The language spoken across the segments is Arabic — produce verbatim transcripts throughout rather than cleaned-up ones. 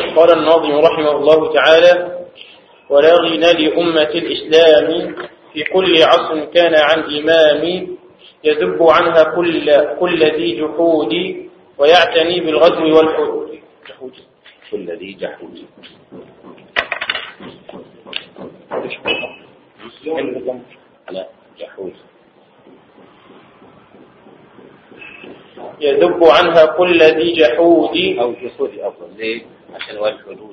قال الناظم رحمه الله تعالى: ولا غنى لأمة الإسلام في كل عصر كان عن إمام يذب عنها كل, كل ذي جحود ويعتني بالغزو والحدود. كل ذي جحود لا جحود يذب عنها كل ذي جحود أو جحود أفضل. ليه؟ عشان والحدود.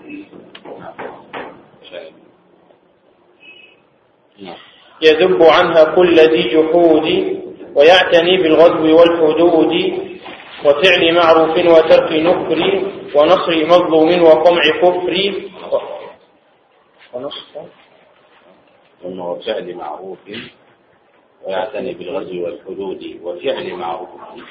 يذب عنها كل ذي جحود ويعتني بالغزو والحدود وفعل معروف وترك نكر ونصر مظلوم وقمع كفر ونصر وفعل معروف ويعتني بالغزو والحدود وفعل معروف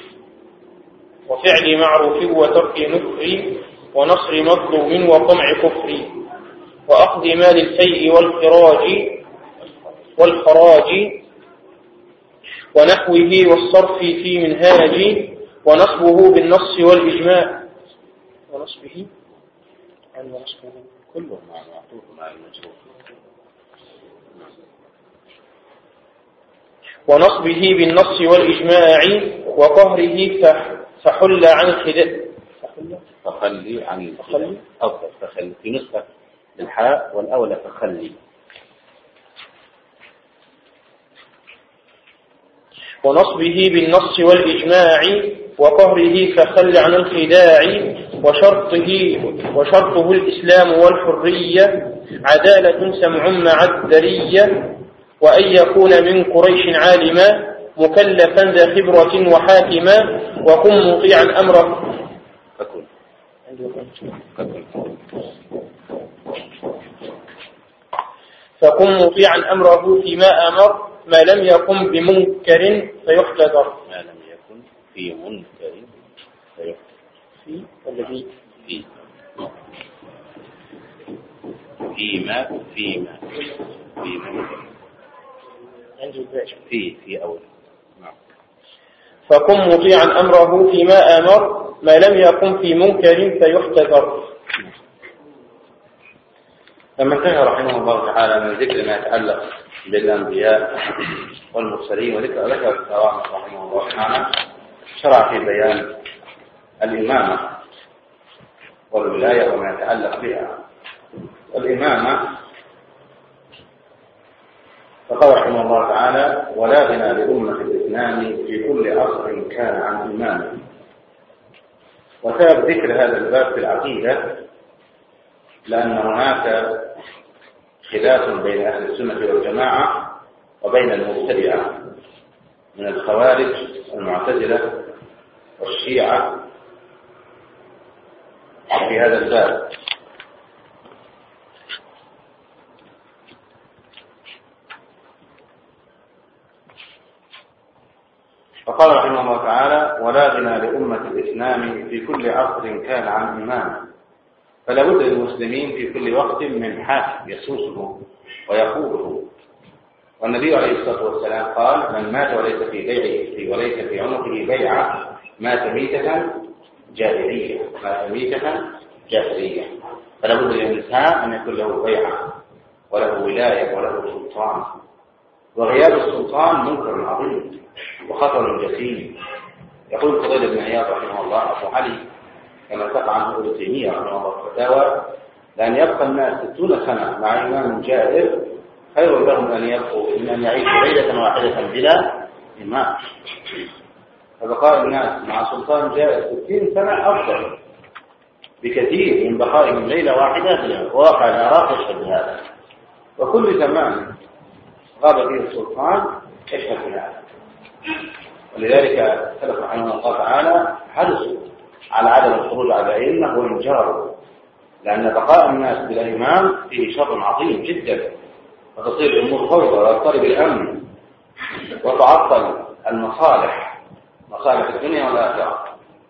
وفعل معروف وترك نكر ونصر مظلوم وقمع كفر وأخذ مال الفيء والخراج والخراج ونحوه والصرف في منهاج ونصبه بالنص والإجماع ونصبه يعني ونصبه كله مع معطوف مع المجرور ونصبه بالنص والإجماع وقهره فحل عن الخداع فخلي عن الخداع أفضل. فخلي في نسخة الحاء والأولى فخلي. ونصبه بالنص والإجماع وقهره فخل عن الخداع وشرطه, وشرطه الإسلام والحرية عدالة سمع مع الدرية وأن يكون من قريش عالما مكلفا ذا خبرة وحاكما وكن مطيعا أمره فكن فكن مطيعا أمره فيما أمر ما لم يكن بمنكر فيحتذر. ما لم يكن في منكر فيحتذر. في الذي في فيما فيما فيما في في أول. فكن مطيعا أمره فيما أمر ما لم يكن في منكر فيحتذر. لما انتهى رحمه الله تعالى من ذكر ما يتعلق بالأنبياء والمرسلين وذكر ذكر الكرامة رحمه الله تعالى شرع في بيان الإمامة والولاية وما يتعلق بها. الإمامة فقال رحمه الله تعالى: ولا غنى لأمة الإسلام في كل عصر كان عن إمامه. وسبب ذكر هذا الباب في العقيدة لأن هناك خلاف بين أهل السنة والجماعة وبين المبتدعة من الخوارج والمعتزلة والشيعة في هذا الباب. فقال رحمه الله تعالى: ولا غنى لأمة الإسلام في كل عصر كان عن إمامه. فلا بد للمسلمين في كل وقت من حاكم يسوسه ويقوده. والنبي عليه الصلاة والسلام قال: من مات وليس في بيعه وليس في عنقه بيعة مات ميتة جاهلية مات ميتة جاهلية. فلا بد للإنسان أن يكون له بيعة وله ولاية وله سلطان. وغياب السلطان منكر عظيم وخطر جسيم. يقول الفضيل بن عياض رحمه الله: أبو علي كما ارتفع عنه ابن تيمية رحمه الله الفتاوى لأن يبقى الناس ستون سنة مع إمام جائر خير لهم أن يبقوا من أن يعيشوا ليلة واحدة بلا إمام. فبقاء الناس مع سلطان جائر ستين سنة أفضل بكثير من بقائهم ليلة واحدة. واقع العراق يشهد هذا. وكل زمان غاب فيه السلطان يشهد هذا. ولذلك سلف رحمه الله تعالى حرصوا على عدم الخروج على الأئمة وإنجارهم، لأن بقاء الناس بلا إمام فيه شر عظيم جدا، وتصير الأمور فوضى ويضطرب الأمن وتعطل المصالح مصالح الدنيا والآخرة.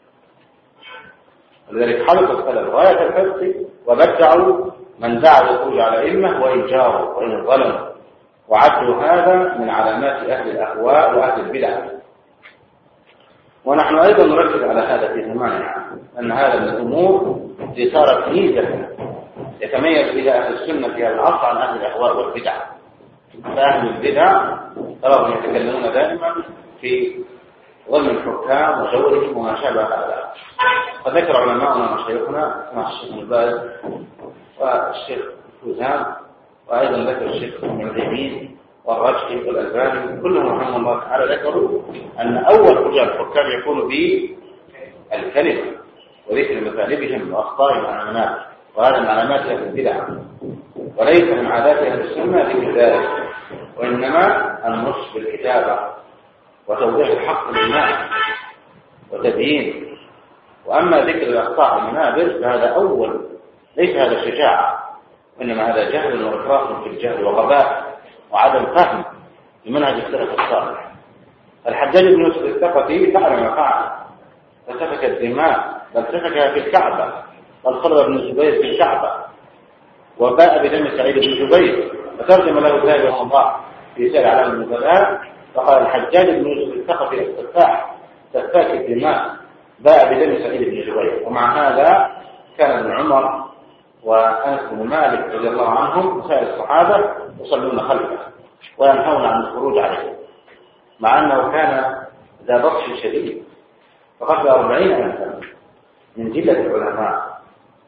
ولذلك حرص السلف غاية الحرص وبدعوا من دعا بالخروج على الأئمة وإنجاره وإن ظلموا، وعدوا هذا من علامات أهل الأهواء وأهل البدع. ونحن أيضا نركز على هذا في زماننا، أن هذا من الأمور التي صارت ميزة يتميز بها أهل السنة في هذا العصر عن أهل الأهواء والبدع. فأهل البدع تراهم يتكلمون دائما في ظلم الحكام وجورهم وما شابه هذا. فذكر علماؤنا ومشايخنا مع الشيخ ابن باز والشيخ فوزان، وأيضا ذكر الشيخ ابن عثيمين والرجحي والألباني، كلهم رحمه الله تعالى ذكروا أن أول رجوع الحكام يكون بالكلمة وذكر مذاهبهم وأخطائهم وعلامات، وهذا من علامات أهل البدع، وليس من عادات أهل السنة ذكر ذلك، وإنما النص بالكتابة وتوضيح الحق للناس وتبيين. وأما ذكر الأخطاء والمنابر فهذا أول، ليس هذا شجاعة، وإنما هذا جهل وإفراط في الجهل وغباء وعدم فهم لمنهج السلف الصالح. الحجاج بن يوسف الثقفي فعل ما فعل، فسفك الدماء، بل سفكها في الكعبة، بل خرج ابن الزبير في الكعبة، وباء بدم سعيد بن جبير، فترجم له ذلك رحمه الله في سير علام النبلاء فقال الحجاج بن يوسف الثقفي السفاح سفاك الدماء باء بدم سعيد بن جبير. ومع هذا كان ابن عمر وأنس بن مالك رضي الله عنهم وسائر الصحابة يصلون خلفه وينهون عن الخروج عليه، مع أنه كان ذا بطش شديد فقتل أربعين ألفا من جلة العلماء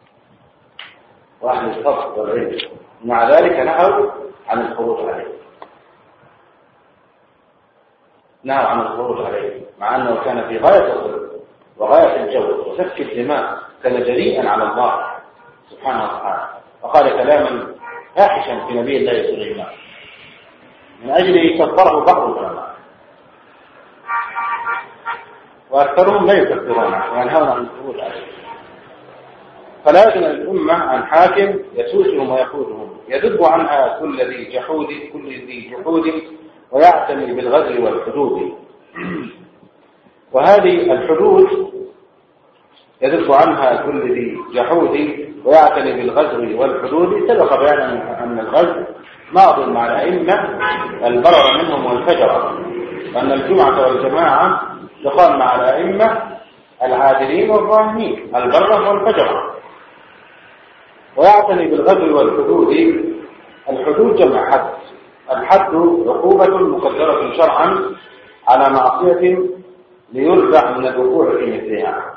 وأهل الفضل والعلم، ومع ذلك نهوا عن الخروج عليه نهوا عن الخروج عليه مع أنه كان في غاية الظلم وغاية الجور وسفك الدماء، كان جريئا على الله سبحانه وتعالى، وقال كلاما فاحشا في نبي الله سليمان من أجله كفره بعض العلماء، وأكثرهم لا يكفرونه وينهون عن الخروج عليه. فلا يدن الأمة عن حاكم يسوسهم ويقودهم يذب عنها كل ذي جحود كل ذي جحود ويعتني بالغدر والحدود. وهذه الحدود يذب عنها كل ذي جحود ويعتني بالغزو والحدود سبق بيان أن الغزو ماض مع الأئمة البرر منهم والفجر، وأن الجمعة والجماعة تقام مع الأئمة العادلين والظالمين البرر والفجر. ويعتني بالغزو والحدود، الحدود جمع حد، الحد عقوبة مقدرة شرعا على معصية ليرجع من الوقوع في مثلها.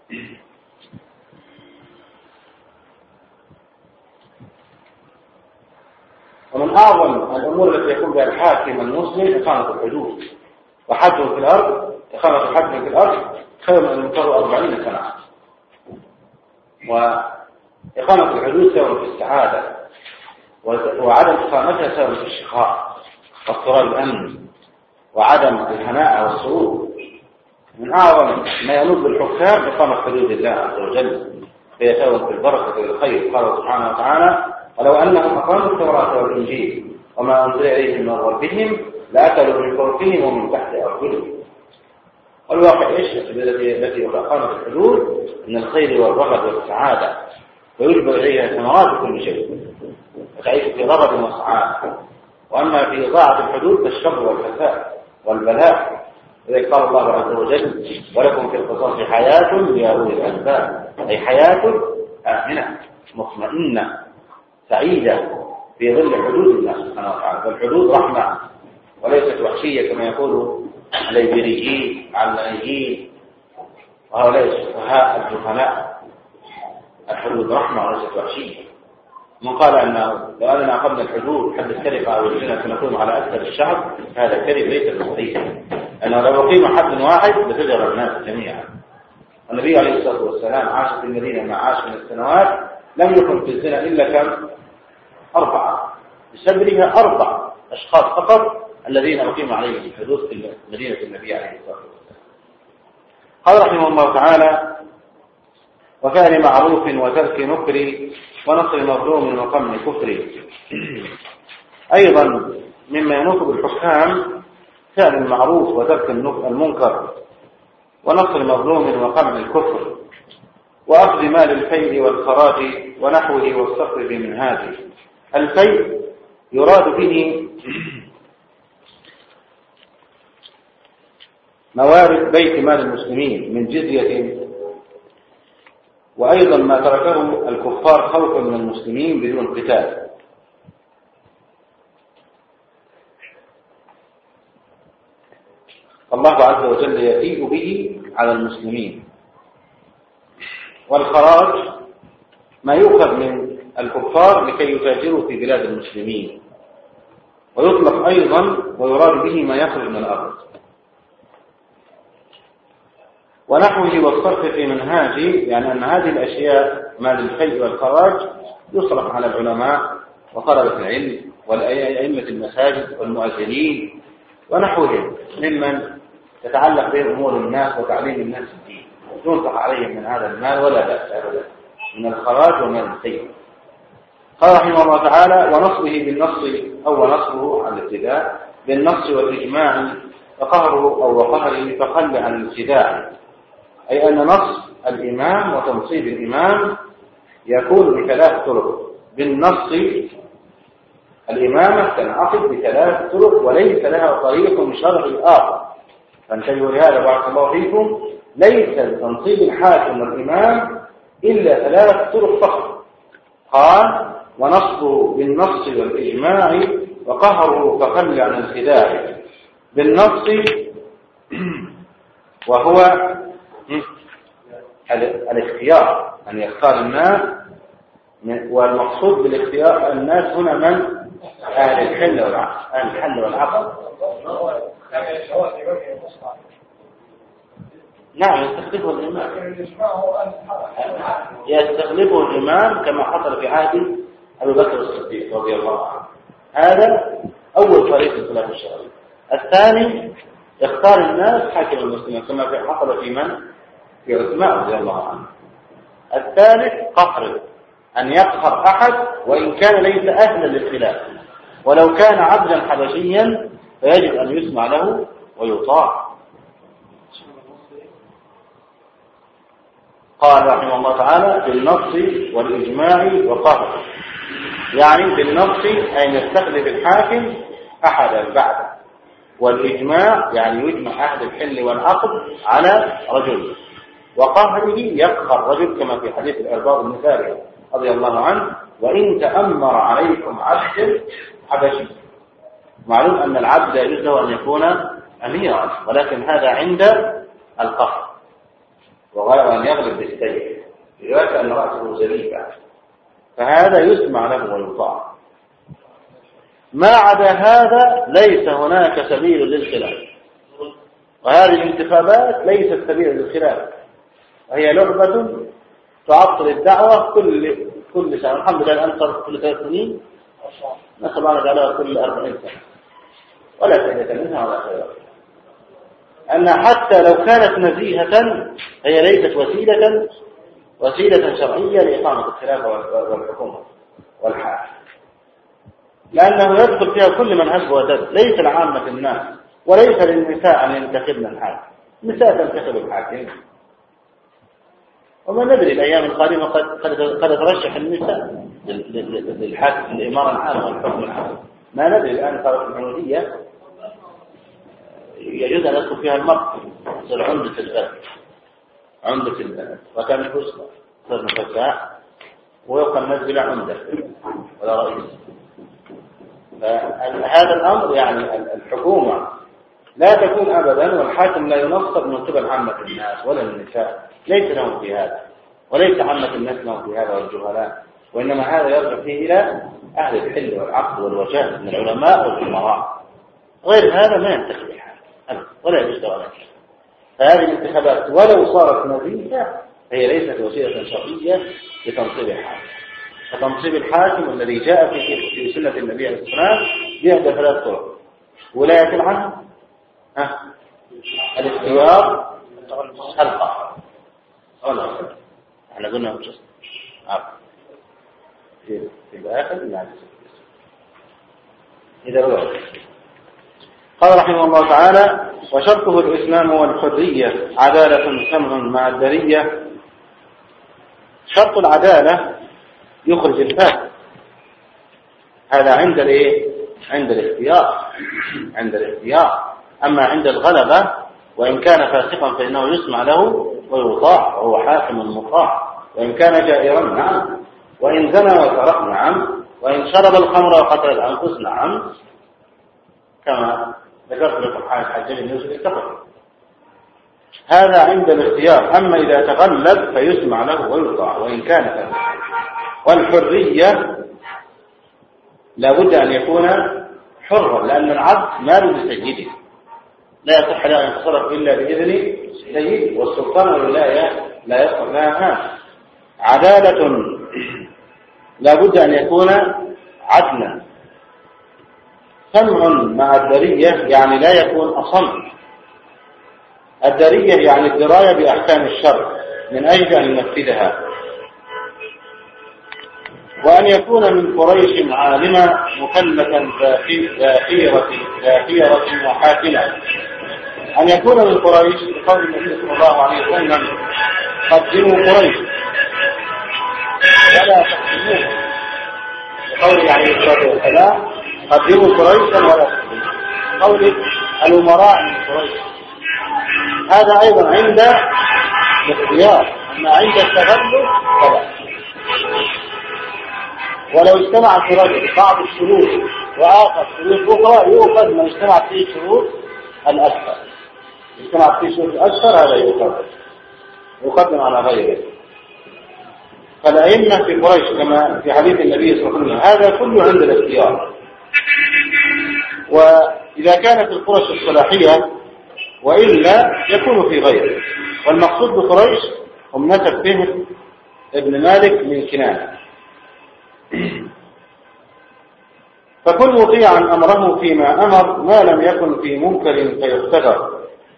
ومن أعظم الأمور التي يكون بها الحاكم المسلم إقامة الحدود، وحده في الأرض إقامة حده في الأرض خير من أن يمكر أربعين سنة. وإقامة الحدود سبب في السعادة، وعدم إقامتها سبب في الشقاء واضطراب الأمن وعدم الهناء والسرور. من أعظم ما ينوب بالحكام إقامة حدود الله عز وجل فيتوب بالبركة والخير. قال سبحانه وتعالى ولو أنهم أقاموا التوراة والإنجيل وما أنزل إليهم من ربهم لأكلوا من فوقهم ومن تحت أرجلهم. والواقع إيش التي أقامت الحدود من الخير والرغد والسعادة، ويجبر إليها ثمرات كل شيء وتعيش في رغد وسعادة. وأما في إضاعة الحدود فالشر والفساد والبلاء. إذا قال الله عز وجل ولكم في القصاص حياة يا أولي الألباب، أي حياة آمنة مطمئنة سعيدة في ظل حدود الله سبحانه وتعالى. فالحدود رحمة وليست وحشية كما يقول الليبريين علمانيين وهؤلاء السفهاء الجهلاء. الحدود رحمة وليست وحشية. من قال أنه لو أننا أخذنا الحدود حد السرقة أو الزنا سنقيم على أكثر الشعب، هذا كذب ليس بصحيح، أنه لو أقيم حد واحد لتجر الناس جميعا. النبي عليه الصلاة والسلام عاش في المدينة ما عاش من السنوات لم يكن في الزنا إلا كم أربعة، بسببها أربع أشخاص فقط الذين أقيم عليهم الحدود في مدينة النبي عليه الصلاة والسلام. قال رحمه الله تعالى وفعل معروف وترك نكر ونصر مظلوم وقمع كفر. أيضا مما ينوط بالحكام فعل المعروف وترك المنكر ونصر مظلوم وقمع الكفر وأخذ مال الفيء والخراج ونحوه والصفر بمنهاج. الفيء يراد به موارد بيت مال المسلمين من جزية وأيضا ما تركه الكفار خوفا من المسلمين بدون قتال. الله عز وجل يفيء به على المسلمين. والخراج ما يؤخذ من الكفار لكي يتاجروا في بلاد المسلمين، ويطلق أيضا ويراد به ما يخرج من الأرض ونحوه. والصرف في منهاجه يعني أن هذه الأشياء مال الفيء والخراج يصرف على العلماء وطلبة العلم والأئمة المساجد والمؤذنين ونحوهم ممن تتعلق به أمور الناس وتعليم الناس الدين، ينفق عليهم من هذا المال ولا بأس أبدا من الخراج ومن الفيء. قال رحمه الله تعالى: ونصبه بالنص أو ونصبه على الابتداء بالنص والإجماع وقهره أو وقهره فقل عن الابتداء، أي أن نص الإمام وتنصيب الإمام يكون بثلاث طرق. بالنص الإمامة تنعقد بثلاث طرق وليس لها طريق شرعي آخر، فانتبهوا لهذا بارك الله فيكم. ليس لتنصيب الحاكم والإمام إلا ثلاث طرق فقط. قال: ونصبه بالنص والإجماع وقهره فقل عن الخداع. بالنص وهو الاختيار، أن يختار الناس، والمقصود بالاختيار الناس هنا من أهل الحل والعقد. أهل الحل والعقد نعم يستخلفه الإمام، يستخلفه الإمام كما حصل في عهد أبي بكر الصديق رضي الله عنه. هذا أول طريق الخلاف الشرعي. الثاني اختار الناس حاكم المسلمين كما في حصل في من؟ في عثمان رضي الله عنه. الثالث قهر، أن يقهر أحد وإن كان ليس أهلا للخلاف، ولو كان عبدا حبشيا فيجب أن يسمع له ويطاع. قال رحمه الله تعالى: بالنص والإجماع وقهر، يعني بالنص أن يستخلف الحاكم أحدا بعده، والإجماع يعني يجمع أهل الحل والعقد على رجل، وقهره يقهر رجل كما في حديث الأرباب المثالي رضي الله عنه: وإن تأمر عليكم عبد حبشي. معلوم أن العبد لا يجوز له أن يكون أميرا، ولكن هذا عند القهر، وغير أن يغلب بالسيف لذلك أن رأسه زليفة، فهذا يسمع له ويطاع. ما عدا هذا ليس هناك سبيل للخلاف، وهذه الانتخابات ليست سبيل للخلاف، وهي لعبة تعطل الدعوة كل كل سنة. الحمد لله الآن صار كل ثلاث سنين، نسأل الله تعالى كل أربعين سنة، ولا فائدة منها ولا خير. أن حتى لو كانت نزيهة هي ليست وسيلة وسيلة شرعية لإقامة الخلافة والحكومة والحاكم، لأنه يدخل فيها كل من هب ودب، ليس لعامة الناس، وليس للنساء أن ينتخبن الحاكم. النساء تنتخب الحاكم، وما ندري الأيام القادمة قد قد ترشح النساء للحاكم الإمارة العامة والحكم العام. ما ندري الآن صارت الحنوفية يجوز أن يدخل فيها المرء، تصير عمدة البلد عمدة البلد، وكان الحسنى صار مفتاح ويبقى الناس بلا عمدة ولا رئيس. فهذا الأمر يعني الحكومة لا تكون أبدا، والحاكم لا ينصب من قبل عامة الناس ولا النساء، ليس لهم في هذا، وليس عامة الناس لهم في هذا والجهلاء، وإنما هذا يرجع فيه إلى أهل الحل والعقد والوجاه من العلماء والأمراء. غير هذا ما ينتخب الحاكم ولا يجوز ولا شيء. فهذه الانتخابات ولو صارت نزيهة هي ليست وسيلة شرعية لتنصيب الحاكم. فتنصيب الحاكم الذي جاء في في سنة النبي عليه الصلاة والسلام بإحدى ثلاث طرق: ولاية العهد، الاختيار، القهر. احنا قلنا في في الآخر يعني إذا هو. قال رحمه الله تعالى: وشرطه الإسلام والحرية عدالة سمع مع الدرية. شرط العدالة يخرج الفاسد، هذا عند الايه؟ عند الاختيار عند الاختيار أما عند الغلبة وإن كان فاسقا فإنه يسمع له ويطاع وهو حاكم مطاع. وإن كان جائرا نعم، وإن زنى وسرق نعم، وإن شرب الخمر وقتل الأنفس نعم، كما ذكرت لكم حال الحجاج بن يوسف الثقفي. هذا عند الاختيار. أما إذا تغلب فيسمع له ويطاع وإن كان فاسقا. والحرية لا بد أن يكون حرا، لأن العبد مال لسيده، لا يصح له أن يتصرف إلا بإذن سيده، والسلطان والولاية لا يصح لها هذا. عدالة لا بد أن يكون عدلا. سمع مع الدرية يعني لا يكون أصم. الدرية يعني الدراية بأحكام الشرع من أجل أن ينفذها. وأن يكون من قريش عالما مكلفا ذاكيرة ذاكيرة وحاكما. أن يكون من قريش بقول النبي صلى الله عليه وسلم قدموا قريش ولا تقدموها، بقول عليه الصلاة والسلام قدموا قريشا ولا تقدموها، قول الأمراء من قريش. هذا أيضا عند الاختيار، أما عند التغلب فلا. ولو اجتمع في رجل بعض الشروط وآخر شروط أخرى يؤخذ من اجتمع فيه شروط الأكثر. اجتمع فيه شروط الأكثر هذا يؤخذ يقدم على غيره. فالأئمة في قريش كما في حديث النبي صلى الله عليه وسلم هذا كله عند الاختيار. وإذا كانت القرش الصلاحية وإلا يكون في غيره. والمقصود بقريش هم نسب فهم ابن مالك من كنانة. فكن مطيعا أمره فيما أمر ما لم يكن في منكر فيختبر.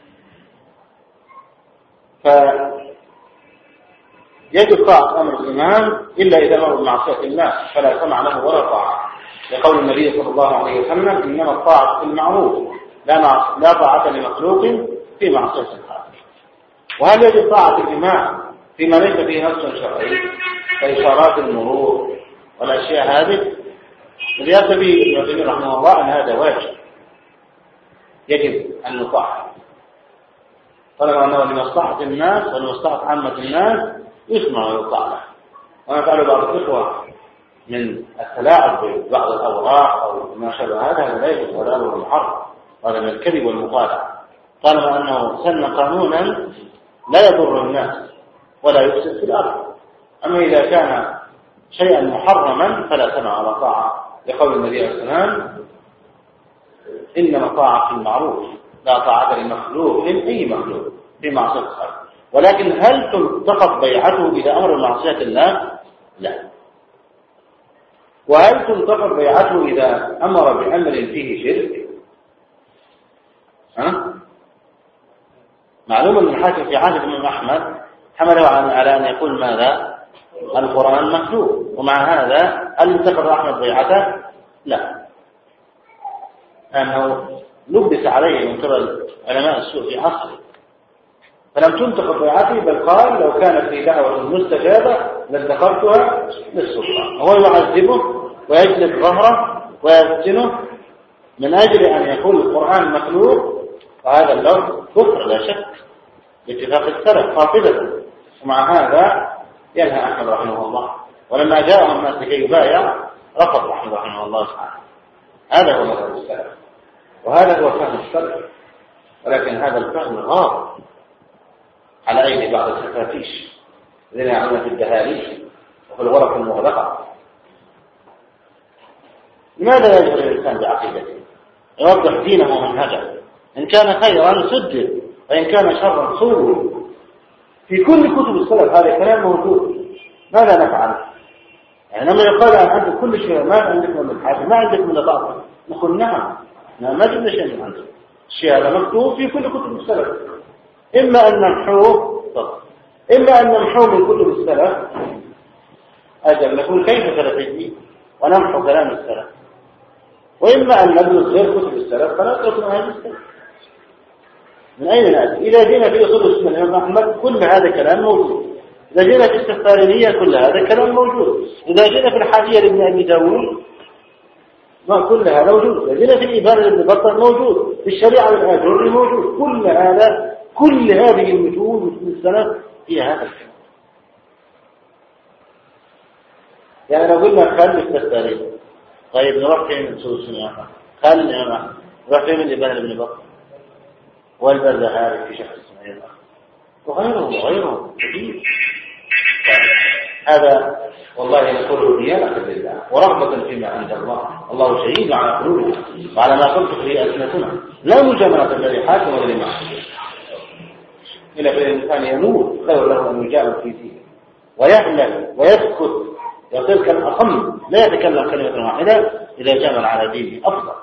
فيجب طاعة أمر الإمام إلا إذا أمر بمعصية الله فلا سمع له ولا طاعة، لقول النبي صلى الله عليه وسلم إنما الطاعة في المعروف لا لا طاعة لمخلوق في معصية الخالق. وهل يجب طاعة الإمام فيما ليس فيه نص شرعي كإشارات المرور والأشياء هذه؟ الرياض به ابن تيمية رحمه الله أن هذا واجب يجب أن نطاع، طالما أنه لمصلحة الناس ولمصلحة عامة الناس يسمع ويطاع له. وما فعل بعض الإخوة من التلاعب ببعض الأوراق أو ما شابه هذا هذا لا يجوز ولا أمر محرم، هذا من الكذب والمخادعة، طالما أنه سن قانونا لا يضر الناس ولا يفسد في الأرض. أما إذا كان شيئا محرما فلا سمع ولا طاعة، لقول النبي عليه الصلاة والسلام إنما طاعة في المعروف لا طاعة لمخلوق أي مخلوق في معصية الخالق. ولكن هل تنتقض بيعته إذا أمر بمعصية الله؟ لا. وهل تنتقض بيعته إذا أمر بأمر فيه شرك؟ ها؟ معلوم أن الحاكم في عهد الإمام أحمد حمله على أن يقول ماذا؟ القرآن مخلوق، ومع هذا هل انتقض أحمد بيعته؟ لا، لأنه لبس عليه من قبل علماء السوء في عصره فلم تنتقض بيعته، بل قال لو كانت في دعوة مستجابة لادخرتها للسلطان. هو يعذبه ويجلد ظهره ويسجنه من أجل أن يقول القرآن مخلوق، وهذا اللفظ كفر لا شك باتفاق السلف قاطبة. ومع هذا ينهى أحمد رحمه الله، ولما جاءهم الناس لكي يبايع رفض أحمد رحمه الله سبحانه. هذا هو مذهب السلف وهذا هو فهم السلف، ولكن هذا الفهم غاب على أيدي بعض السفاتيش الذين يعملون في الدهاليز وفي الغرف المغلقة. لماذا لا يجري الإنسان بعقيدته يوضح دينه ومنهجه؟ إن كان خيرا سدد وإن كان شرا صور. في كل كتب السلف هذا الكلام موجود. ماذا نفعل؟ يعني لما يقال عن عندك كل شيء ما عندك من الحاجة ما عندك من الباطل، نقول نعم ما جبنا شيء من عندك. الشيء هذا مكتوب في كل كتب السلف، إما أن نمحوه إما أن نمحوه من كتب السلف أجل نقول كيف سلفيتي ونمحو كلام السلف، وإما أن ندرس غير كتب السلف فندرس من هذه السلف. من أين نأتي؟ إذا جينا في أصول السنة الإمام أحمد كل هذا كلام موجود، إذا جينا في السفارينية كل هذا كلام موجود، إذا جينا في الحاشية لابن أبي داوود ما كل هذا موجود، إذا جينا في الإبانة لابن بطة موجود، في الشريعة والآجر موجود. كل هذا كل هذه المتون من السلف فيها هذا الكلام. يعني لو قلنا خلي التستاريخ، طيب نروح فين نسوي السنة؟ خلي أنا نروح فين اللي بنى ابن بطل والبرزهاري في شرح السنة وغيره وغيره كثير. هذا والله نقوله ديانة لله ورغبة فيما عند الله. الله شهيد على قلوبنا وعلى ما تنطق به ألسنتنا، لا مجاملة الذي حاكم ولا معه إلا بالإنسان يموت خير له أن يجامل في دينه ويعلم ويسكت وتلك الأصم لا يتكلم كلمة واحدة إذا جامل على دينه أفضل.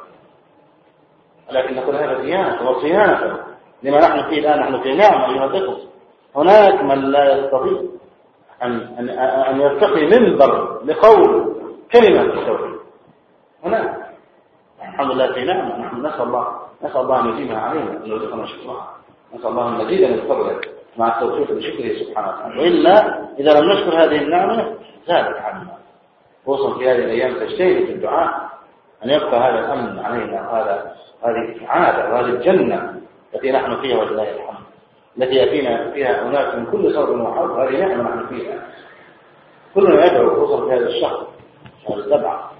ولكن نقول هذا ديانة وصيانة لما نحن فيه الآن. نحن في نعمة أيها الإخوة. هناك من لا يستطيع أن أن أن يرتقي منبر لقول كلمة التوحيد. هناك الحمد لله في نعمة. نحن نسأل الله نسأل الله أن يديمها علينا أن يرزقنا شكرها. نسأل الله أن نزيد من فضله مع التوفيق بشكره سبحانه وتعالى. وإلا إذا لم نشكر هذه النعمة زادت عنا. خصوصا في هذه الأيام تجتهد في الدعاء أن يبقى هذا الأمن علينا، هذا هذه السعادة وهذه الجنة التي نحن فيها ولله الحمد، التي يأتينا فيها أناس من كل صوب وحظ. هذه نعمة نحن فيها. كلنا يدعو خصوصا في هذا الشهر شهر السبعة،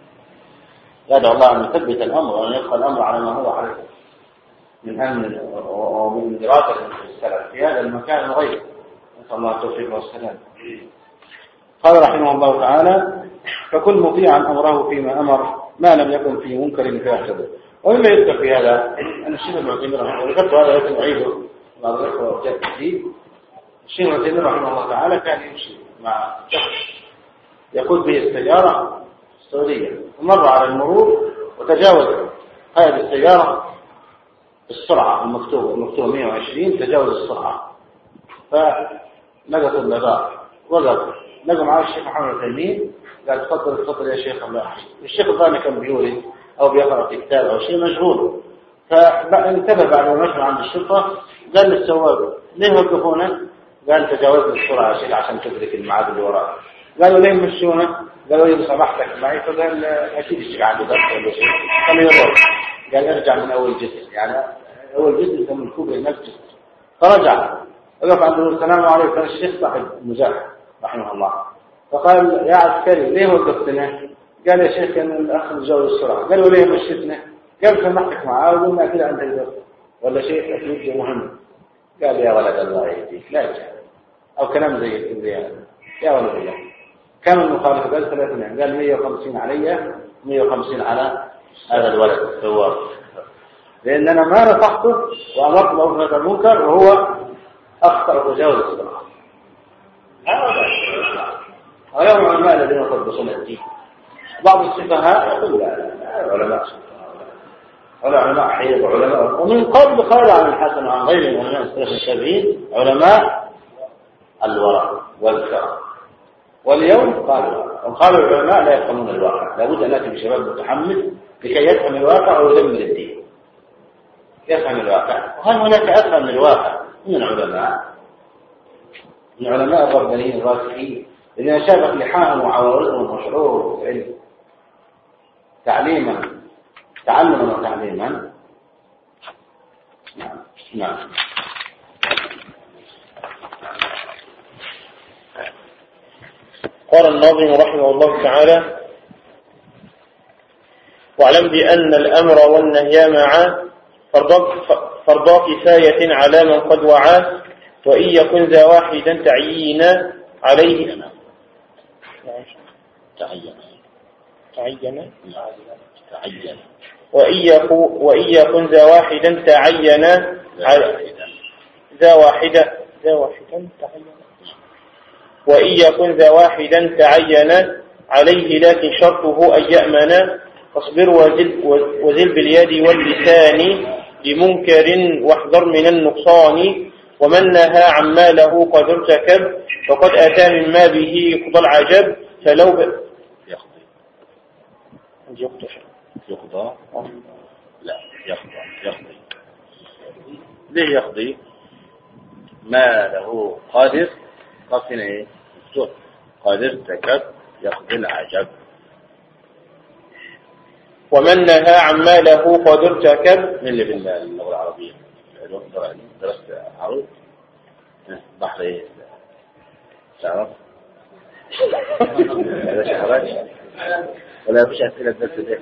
يدعو الله أن يثبت الأمر وأن يبقى الأمر على ما هو عليه من أمن ومن دراسة السلف في هذا المكان الغير. نسأل الله التوفيق والسلام. قال رحمه الله تعالى: فكل مطيعا أمره فيما أمر ما لم يكن في منكر فيحتضر. ومما يذكر في هذا أن الشيخ ابن عثيمين رحمه الله، وذكرت هذا لكن أعيده بعض الأخوة وجاء فيه. الشيخ ابن عثيمين رحمه الله تعالى كان يمشي مع شخص يقود به السيارة السعودية، ومر على المرور وتجاوز هذه السيارة السرعة المكتوبة المكتوبة مئة وعشرين، تجاوز السرعة. فنقص النظار وقف نقل معه الشيخ محمد التيمين قال: تفضل تفضل يا شيخ الله يحفظك. الشيخ الثاني كان بيورد أو بيقرأ في كتاب أو شيء مشغول، فانتبه بعد ما مشى عند الشرطة قال للسواق: ليه وقفونا؟ قال: تجاوزت السرعة يا شيخ عشان تدرك الميعاد اللي وراك. قالوا: ليه مشونا؟ قالوا: إذا سمحتك معي. فقال: أكيد الشيخ عنده درس ولا شيء. قال: يروح. قال: ارجع من أول جزء، يعني أول جزء من الكوبري المسجد. فرجع وقف عنده: السلام عليكم. كان الشيخ صاحب مزاح رحمه الله، فقال: يا عسكري ليه وقفتنا؟ قال: يا شيخ كان الأخ تجاوز السرعة. قالوا: ليه مشيتنا؟ قال: سمحتك معاه وقلنا كده عندك درس ولا شيء أكيد مهم. قال: يا ولد الله يهديك لا يجعل، أو كلام زي كذا. يا ولد الله كم المخالفة؟ قال: ثلاثين. قال: مئة وخمسين علي، مئة وخمسين على هذا الولد الثوار، لأن أنا ما نصحته وأمرت بمعروف المنكر وهو أخطأ وتجاوز السرعة. هذا هو العلماء الذين يطبقون الدين. بعض السفهاء يقول: لا لا لا علماء ولا علماء حيث علماء. ومن قبل قال عن الحسن وعن غيره من علماء السلف الشافعيين علماء الورع والكرم. واليوم قالوا وقالوا العلماء لا يفهمون الواقع. لابد أن نأتي بشباب متحمس لكي يفهم الواقع ويدمر الدين. يفهم الواقع. وهل هناك أفهم من الواقع من العلماء من علماء الربانيين الراسخين الذين شابك لحاهم وعوارضهم وشعورهم بالعلم تعليما تعلما وتعليما. نعم نعم. قال الناظم رحمه الله تعالى: واعلم بأن الأمر والنهي معا فرضا كفاية على من قد وعى، وإن يكن ذا واحدا تعيينا عليه تعين تعين تعين وإن يكن ذا واحدا تعين ذا واحدا ذا واحدا تعين وإن يكن ذا واحدا تعين عليه، لكن شرطه أن يأمن. فاصبر وزل باليد واللسان لمنكر واحذر من النقصان، ومن نهى عما له قد ارتكب فقد أتى مما به يقضى العجب. فلو ب... يقضي يقضي يقضى لا يقضى يقضي ليه يقضي ما له قادر قصنا ايه قادر ارتكب يقضي العجب. ومن نهى عما له قد ارتكب من اللي باللغة العربية درست عروض بحر ايه تعرف هذا شهرات ولا فيش أسئلة بس ده.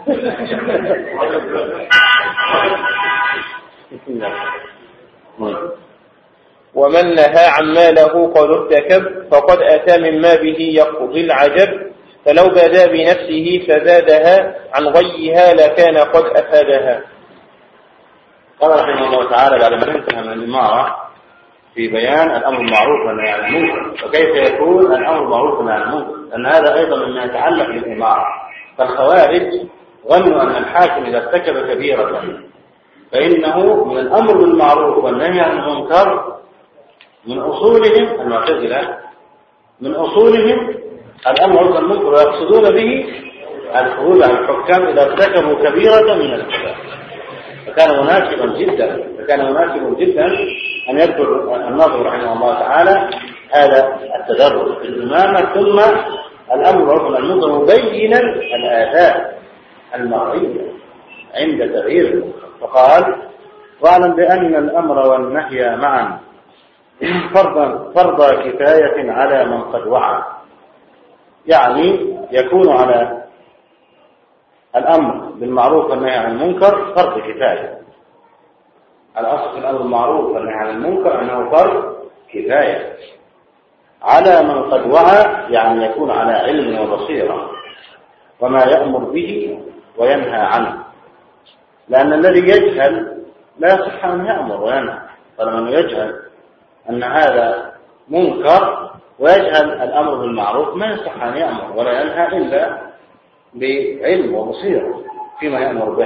ومن نهى عما له قد ارتكب فقد أتى مما به يقضي العجب، فلو بدا بنفسه فزادها عن غيها لكان قد أفادها. قال رحمه الله تعالى بعد ما انتهى من الإمارة في بيان الأمر المعروف والنهي عن المنكر، وكيف يكون الأمر المعروف والنهي عن المنكر، لأن هذا أيضا مما يتعلق بالإمارة. فالخوارج ظنوا أن الحاكم إذا ارتكب كبيرة فإنه من الأمر بالمعروف والنهي عن المنكر من أصولهم المعتزلة، من أصولهم الأمر بالمعروف والمنكر، ويقصدون به الخروج عن الحكام إذا ارتكبوا كبيرة من الكبائر. فكان مناسبا جدا فكان مناسبا جدا أن يذكر الناظر رحمه الله تعالى هذا التدرج في الإمامة ثم الأمر بالمعروف والمنكر مبينا الآداب المرعية عند تغيير المنكر. فقال: واعلم بأن الأمر والنهي معا فرضا فرض كفاية على من قد وعى، يعني يكون على الأمر بالمعروف والنهي عن المنكر فرض كفاية. الأصل في الأمر بالمعروف والنهي عن المنكر أنه فرض كفاية على من قد وعى، يعني يكون على علم وبصيرة وما يأمر به وينهى عنه، لأن الذي يجهل لا يصح أن يأمر وينهى. فلما يجهل أن هذا منكر ويجهل الأمر بالمعروف ما يصح أن يأمر ولا ينهى إلا بعلم وبصيرة فيما يأمر به.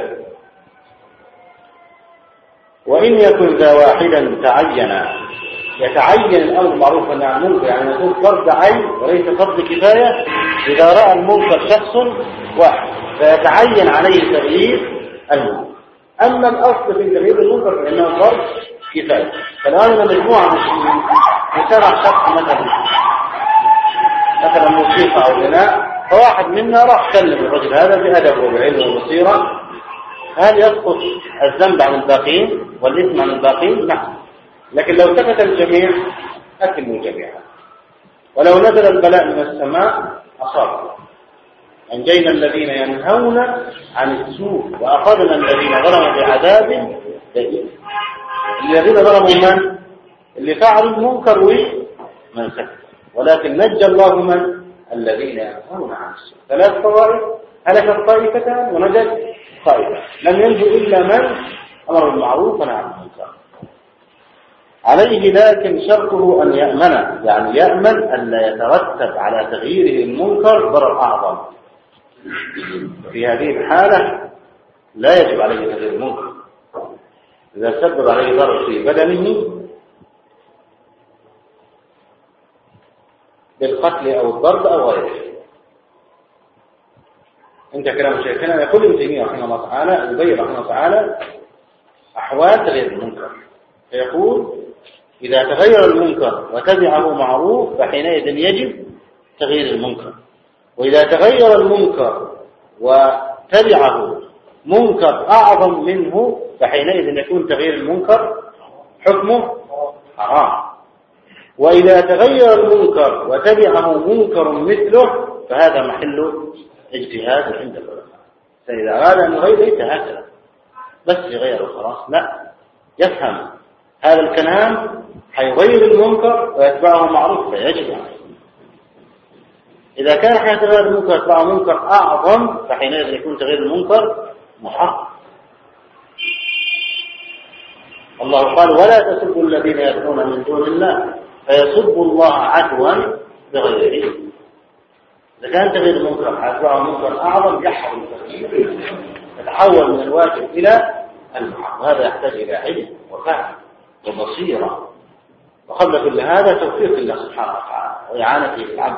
وإن يكن ذا واحدا تعين، يتعين الأمر بالمعروف والنهي عن المنكر، يعني يكون فرض عين وليس فرض كفاية. إذا رأى المنكر شخص واحد فيتعين عليه تغيير المنكر. أما الأصل في تغيير المنكر فإنه فرض كفاية. فالآن مجموعة من المسلمين يسمع شخص مثلا مثلا موسيقى أو غناء، فواحد منا راح كلم الرجل هذا بأدب وبعلم وبصيرة، هل يسقط الذنب عن الباقين والإثم عن الباقين؟ نعم. لكن لو سكت الجميع أكلوا جميعا، ولو نزل البلاء من السماء أصابه. أنجينا الذين ينهون عن السوء وأخذنا الذين ظلموا بعذاب شديد. الذين ظلموا من؟ اللي فعلوا المنكر ومن سكت، ولكن نجى الله من؟ الذين ينهون عن السوء. ثلاث طوائف، هلكت طائفتان ونجت طائفة. لم ينجو إلا من أمر بالمعروف ونهى عن المنكر. عليه لكن شرطه أن يأمن، يعني يأمن أن لا يترتب على تغييره المنكر ضرر أعظم. في هذه الحالة لا يجب عليه تغيير المنكر. إذا سبب عليه ضرر في بدنه بالقتل أو الضرب أو غيره. انت كلام شيخنا يقول ابن تيمية رحمه الله تعالى، يبين رحمه الله تعالى أحوال تغيير المنكر، فيقول: إذا تغير المنكر وتبعه معروف فحينئذ يجب تغيير المنكر، وإذا تغير المنكر وتبعه منكر أعظم منه فحينئذ يكون تغيير المنكر حكمه حرام، وإذا تغير المنكر وتبعه منكر مثله فهذا محل اجتهاد عند العلماء. فإذا أراد أن يغير ليس هكذا بس يغير خلاص، لا، يفهم هذا الكلام حيغير المنكر ويتبعه معروف فيجب عليه. إذا كان حيتغير المنكر ويتبعه منكر أعظم فحينئذ يكون تغيير المنكر محرم. الله قال: ولا تسبوا الذين يدعون من دون الله فيسبوا الله عدوا بغير علم. إذا كان تغيير المنكر حيتبعه منكر أعظم يحرم تغييره، يتحول من الواجب إلى المحرم، وهذا يحتاج إلى علم وفهم وبصيرة، وقبل كل هذا توفيق الله سبحانه وتعالى وإعانته بالعبد.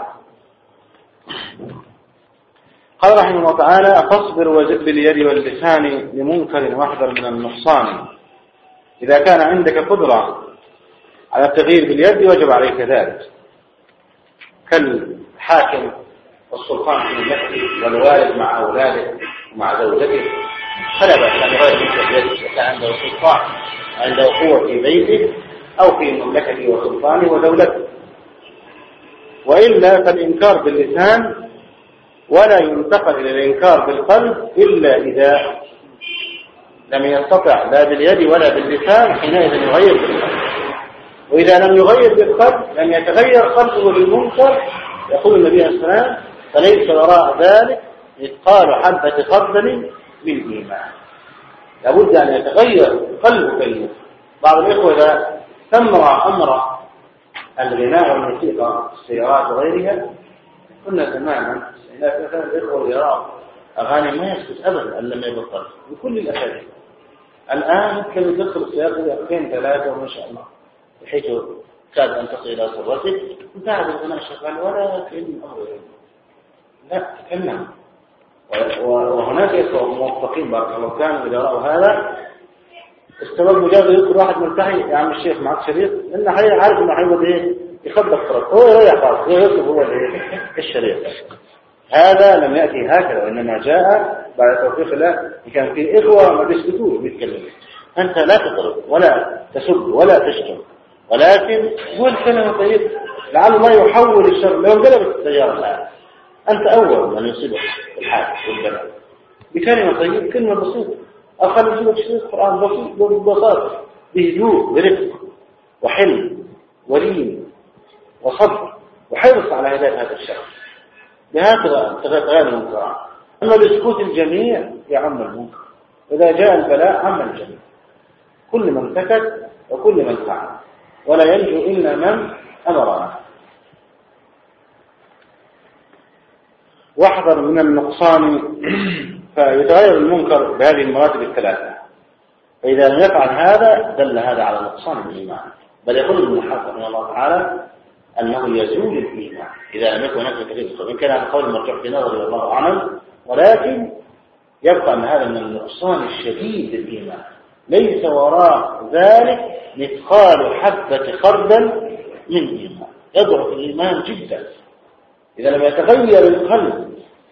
قال رحمه الله تعالى: فاصبر وزد باليد واللسان لمنكر واحذر من النقصان. إذا كان عندك قدرة على التغيير باليد وجب عليك ذلك، كالحاكم والسلطان في مملكته والوالد مع أولاده ومع زوجته، فلا بأس أن يغير باليد إذا كان عنده سلطان، عنده قوة في بيته أو في مملكته وسلطانه ودولته. وإلا فالإنكار باللسان ولا ينتقل إلى الإنكار بالقلب إلا إذا لم يستطع لا باليد ولا باللسان، حينئذ يغير بالقلب. وإذا لم يغير بالقلب لم يتغير قلبه بالمنكر. يقول النبي عليه الصلاة والسلام: فليس وراء ذلك مثقال حبة خردل من إيمان. لابد أن يتغير قلبه بالمنكر. بعض الإخوة إذا سمر أمر الغناء والموسيقى السيارات وغيرها كنا تماما إذا مثلا الإخوة يرى أغاني ما يسكت أبدا إلا ما يبطل بكل الأساليب. الآن ممكن يدخل السيارة دقيقتين ثلاثة وما شاء الله بحيث كاد أن تصل إلى صورته وتعب الغناء شغال ولا كلمة أمر لا تكلم. وهناك إخوة موفقين بارك الله كانوا إذا رأوا هذا استمر مجرد يذكر واحد مرتاحي: يا عم الشيخ معك شريط؟ لأنه حي عارف إنه حيوض إيه يخبط فرق هو يريح خالص هو يطلب هو الشريط. هذا لم يأتي هكذا وإنما جاء بعد توفيق الله. كان في إخوة ما بيسكتوش بيتكلموا. أنت لا تضرب ولا تسب ولا تشتم ولكن هو الكلمة طيب لعل الله يحول الشر. لو انقلبت السيارة الآن أنت أول من يصيبك الحادث والبلاء بكلمة طيب كلمة بسيطة. أخذ يصيبك شريط قرآن بسيط ببساطة بهدوء برفق وحلم ولين وصبر وحرص على هداية هذا الشخص. بهكذا تغير المنكرات. أما بسكوت الجميع يعم المنكر. إذا جاء البلاء عم الجميع، كل من سكت وكل من فعل، ولا ينجو إلا من أمرنا. واحذر من النقصان. فيتغير المنكر بهذه المراتب الثلاثة. فإذا لم يفعل هذا دل هذا على نقصان الإيمان. بل يقول ابن حزم رحمه الله تعالى أنه يزول الإيمان إذا لم يكن هناك تكليف. وإن كان هذا قول مرجوح في نظر الله عنه، ولكن يبقى أن هذا من النقصان الشديد للإيمان. ليس وراء ذلك مثقال حبة خردل من إيمان. يضعف الإيمان جدا إذا لم يتغير القلب.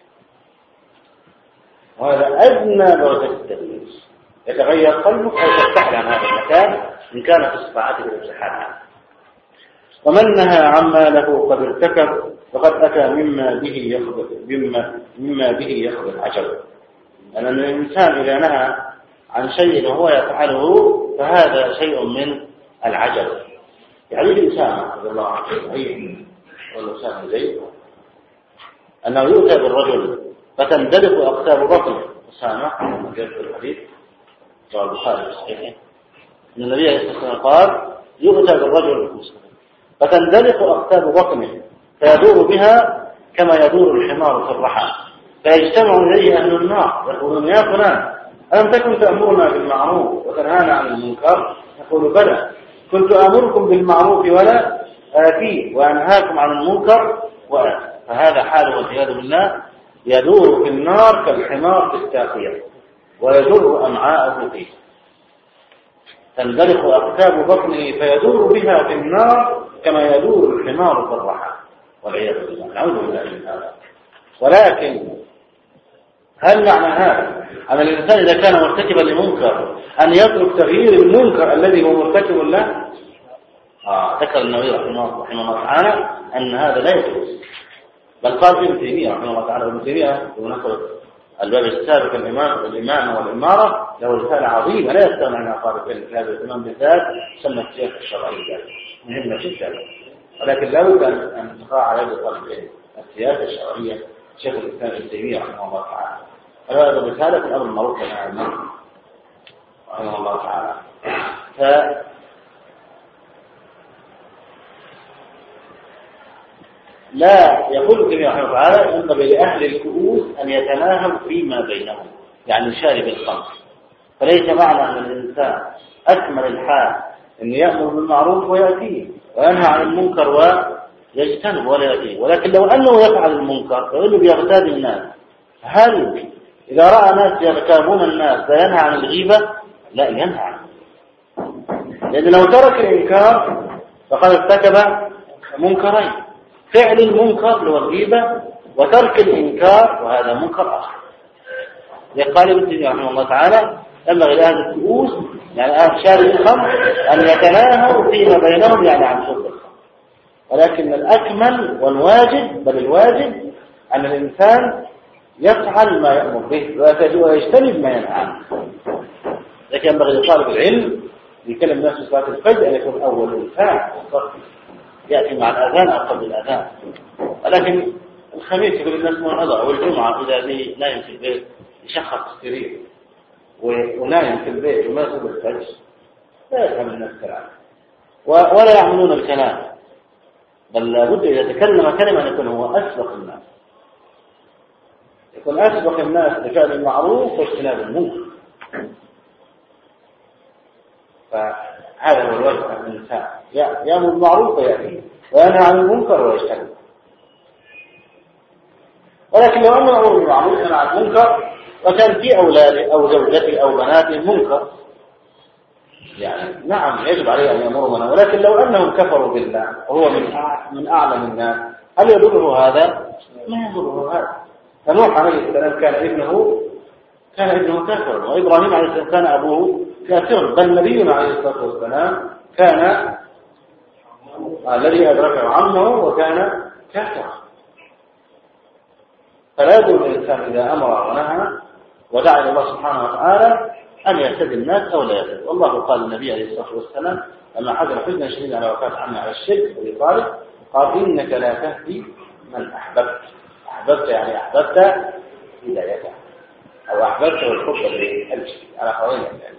وهذا أدنى درجة التغيير. يتغير قلبك أو تفتح عن هذا المكان إن كان في استطاعته الابتحال. ومن نهى عما له قد ارتكب فقد أتى مما به يخبر مما, مما به يخبر العجب. لأن الإنسان إذا نهى عن شيء وهو يفعله فهذا شيء من العجب. يعني الإنسان رضي الله عنه أيه والإنسان زيد أنه يؤتى بالرجل فتندلق أقتاب بطنه. أسامة في الحديث رواه البخاري صحيح أن النبي عليه الصلاة والسلام قال: يؤتى بالرجل فتندلق أقتاب بطنه فيدور بها كما يدور الحمار في الرحى، فيجتمع إليه أهل النار يقولون: يا فلان ألم تكن تأمرنا بالمعروف وتنهانا عن المنكر؟ يقول: بلى، كنت آمركم بالمعروف ولا آتيه وأنهاكم عن المنكر وآتي. فهذا حاله والعياذ بالله يدور في النار كالحمار في الساقية ويجر أمعاءه فيه. تندلق أقتاب بطنه فيدور بها في النار كما يدور الحمار في الرحى والعياذ بالله. نعوذ بالله من هذا. ولكن هل معنى هذا أن الإنسان إذا كان مرتكبا لمنكر أن يترك تغيير المنكر الذي هو مرتكب له؟ آه ذكر النبي رحمه الله تعالى أن هذا لا يجوز. بل قال ابن تيمية رحمه الله تعالى، ابن تيمية ونقل الباب السابق الإمام الإمامة والإمارة له رسالة عظيمة لا يستغنى عنها طالب في هذا الإمام بالذات، سمى السياسة الشرعية، مهمة جدا. ولكن لا بد أن تقع على يد طالب العلم السياسة الشرعية شيخ الإسلام ابن تيمية رحمه الله تعالى. هذا رسالة في الأمر المعروف والنهي عن المنكر رحمه الله تعالى. ف لا يقول ابن تيمية رحمه الله تعالى ينبغي لأهل الكؤوس أن يتناهوا فيما بينهم، يعني شارب الخمر. فليس معنى أن الإنسان أكمل الحال أن يأمر بالمعروف ويأتيه وينهى عن المنكر ويجتنب ولا يأتيه. ولكن لو أنه يفعل المنكر فإنه بيغتاب الناس، هل إذا رأى ناس يغتابون الناس لا ينهى عن الغيبة؟ لا، ينهى عنه. لأن لو ترك الإنكار فقد ارتكب منكرين: فعل المنكر اللي هو الغيبة، وترك الإنكار وهذا منكر آخر. يقال ابن تيمية رحمه الله تعالى ينبغي لأهل الكؤوس يعني أهل شارب الخمر أن يتناهوا فيما بينهم، يعني عن شرب الخمر. ولكن الأكمل والواجب بل الواجب أن الإنسان يفعل ما يأمر به ويجتنب ما ينهى عنه. لكن ينبغي لطالب العلم يكلم الناس في صلاة الفجر أن يكون أول إنسان يأتي مع الأذان أو قبل الأذان. ولكن الخميس يقول الناس موعظة، والجمعة إذا لي نايم في البيت يشخص السرير ونايم في البيت وما يصل الفجر، لا يفهم الناس كلام ولا يعملون الكلام، بل لابد إذا تكلم كلمة أن يكون هو أسبق الناس، يكون أسبق الناس بفعل المعروف واجتناب المنكر. فهذا هو الوجه عن الإنسان، يأمر بالمعروف ويأتي وينهى عن المنكر ويجتنب. ولكن لو أنه أمر بالمعروف وينهى عن المنكر وكان في أولاده أو زوجته أو بناته منكر، يعني نعم يجب عليه أن يأمرهم، ولكن لو أنهم كفروا بالله وهو من من أعلم الناس هل يضره هذا؟ ما يضره هذا. فنوح عليه السلام كان ابنه كان ابنه كافرا، وإبراهيم عليه السلام كان أبوه كافرا، بل نبينا عليه الصلاة والسلام كان الذي أدركه عمه وكان كافرا. فلا يضر الإنسان إذا أمر ونهى ودعا إلى الله سبحانه وتعالى أن يهتدي الناس أو لا يهتدي. والله قال النبي عليه الصلاة والسلام لما حزن حزنا شديدا على وفاة عمه على الشرك وأبي طالب قال إنك لا تهدي من أحببت. أحببت يعني أحببت هدايته أو أحببت والحب بالقلب على قولين يعني.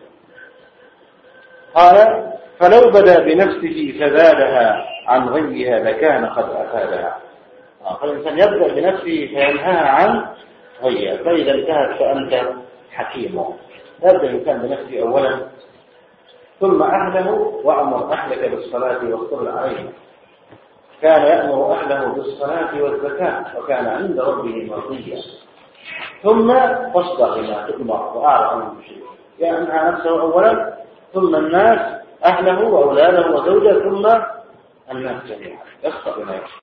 قال فلو بدا بنفسه فزادها عن غيها لكان قد أفادها. فالإنسان يبدأ بنفسه فينهاها عن غيها، فإذا انتهت فأنت حكيم. يبدأ الإنسان بنفسه أولا ثم أهله، وأمر أهلك بالصلاة واصطبر عليها. كان يأمر أهله بالصلاة والزكاة وكان عند ربه مرضيا. ثم تصدق ما تؤمر وأعرض عن المشرك، ينهى نفسه أولا ثم الناس أهله وأولاده وزوجه ثم الناس جميعا. يخطأ بما يخطأ.